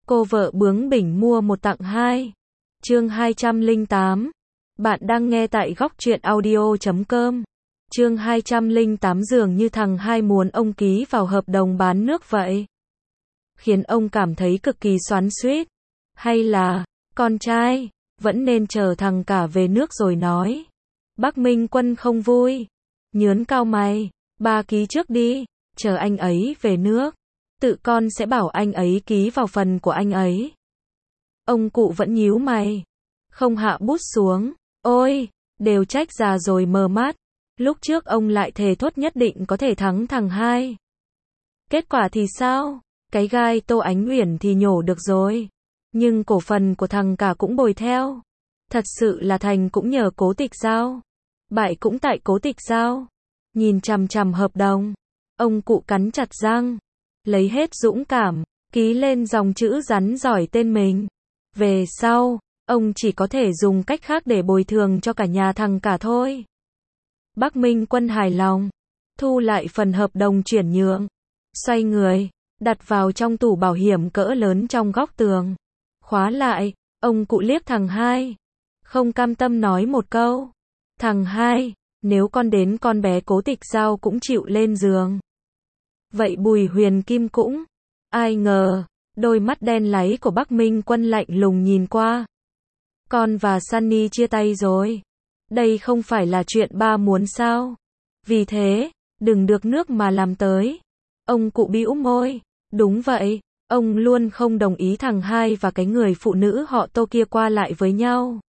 Cô vợ bướng bỉnh mua một tặng hai. Chương 208. Bạn đang nghe tại góc truyện audio.com. Chương 208 dường như thằng hai muốn ông ký vào hợp đồng bán nước vậy. Khiến ông cảm thấy cực kỳ xoắn xuýt. Hay là, con trai, vẫn nên chờ thằng cả về nước rồi nói. Bắc Minh Quân không vui. Nhớn cao mày, ba ký trước đi, chờ anh ấy về nước. Tự con sẽ bảo anh ấy ký vào phần của anh ấy. Ông cụ vẫn nhíu mày. Không hạ bút xuống. Ôi, đều trách già rồi mờ mắt. Lúc trước ông lại thề thốt nhất định có thể thắng thằng hai. Kết quả thì sao? Cái gai Tô Ánh Uyển thì nhổ được rồi. Nhưng cổ phần của thằng cả cũng bồi theo. Thật sự là thành cũng nhờ Cố Tịch Giao. Bại cũng tại Cố Tịch Giao. Nhìn chằm chằm hợp đồng. Ông cụ cắn chặt răng. Lấy hết dũng cảm, ký lên dòng chữ rắn giỏi tên mình. Về sau, ông chỉ có thể dùng cách khác để bồi thường cho cả nhà thằng cả thôi. Bắc Minh Quân hài lòng, thu lại phần hợp đồng chuyển nhượng, xoay người, đặt vào trong tủ bảo hiểm cỡ lớn trong góc tường. Khóa lại, ông cụ liếc thằng hai, không cam tâm nói một câu. Thằng hai, nếu con đến con bé Cố Tịch Giao cũng chịu lên giường. Vậy Bùi Huyền Kim cũng, ai ngờ, đôi mắt đen láy của Bắc Minh Quân lạnh lùng nhìn qua. Con và Sunny chia tay rồi. Đây không phải là chuyện ba muốn sao? Vì thế, đừng được nước mà làm tới. Ông cụ bĩu môi. Đúng vậy, ông luôn không đồng ý thằng hai và cái người phụ nữ họ Tô kia qua lại với nhau.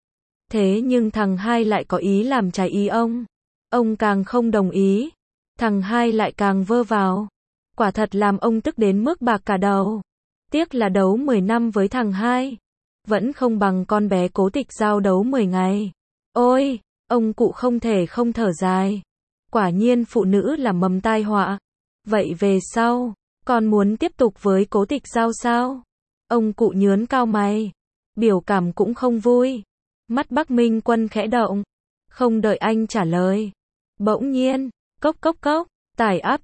Thế nhưng thằng hai lại có ý làm trái ý ông. Ông càng không đồng ý. Thằng hai lại càng vơ vào. Quả thật làm ông tức đến mức bạc cả đầu. Tiếc là đấu 10 năm với thằng hai. Vẫn không bằng con bé Cố Tịch Giao đấu 10 ngày. Ôi, ông cụ không thể không thở dài. Quả nhiên phụ nữ là mầm tai họa. Vậy về sau, con muốn tiếp tục với Cố Tịch Giao sao? Ông cụ nhớn cao mày. Biểu cảm cũng không vui. Mắt Bắc Minh Quân khẽ động. Không đợi anh trả lời. Bỗng nhiên, cốc cốc cốc, tải app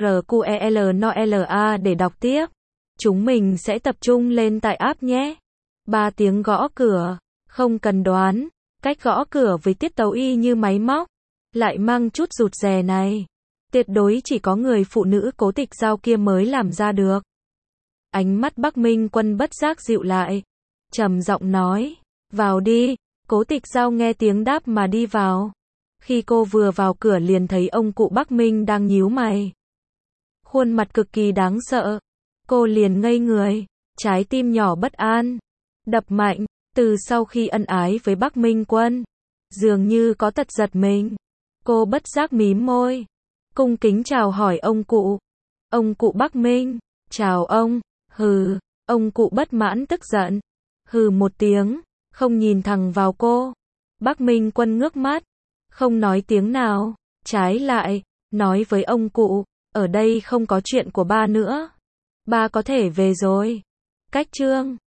TRQELNOLA để đọc tiếp. Chúng mình sẽ tập trung lên tải app nhé. 3 tiếng gõ cửa, không cần đoán, cách gõ cửa với tiết tấu y như máy móc, lại mang chút rụt rè này. Tuyệt đối chỉ có người phụ nữ Cố Tịch Giao kia mới làm ra được. Ánh mắt Bắc Minh Quân bất giác dịu lại, trầm giọng nói, vào đi. Cố Tịch Giao nghe tiếng đáp mà đi vào. Khi cô vừa vào cửa liền thấy ông cụ Bắc Minh đang nhíu mày. Khuôn mặt cực kỳ đáng sợ. Cô liền ngây người, trái tim nhỏ bất an, đập mạnh, từ sau khi ân ái với Bắc Minh Quân. Dường như có tật giật mình. Cô bất giác mím môi, cung kính chào hỏi ông cụ. Ông cụ Bắc Minh, chào ông. Hừ, ông cụ bất mãn tức giận. Hừ một tiếng, không nhìn thẳng vào cô. Bắc Minh Quân ngước mắt, không nói tiếng nào, trái lại, nói với ông cụ, ở đây không có chuyện của ba nữa. Ba có thể về rồi. Cách chương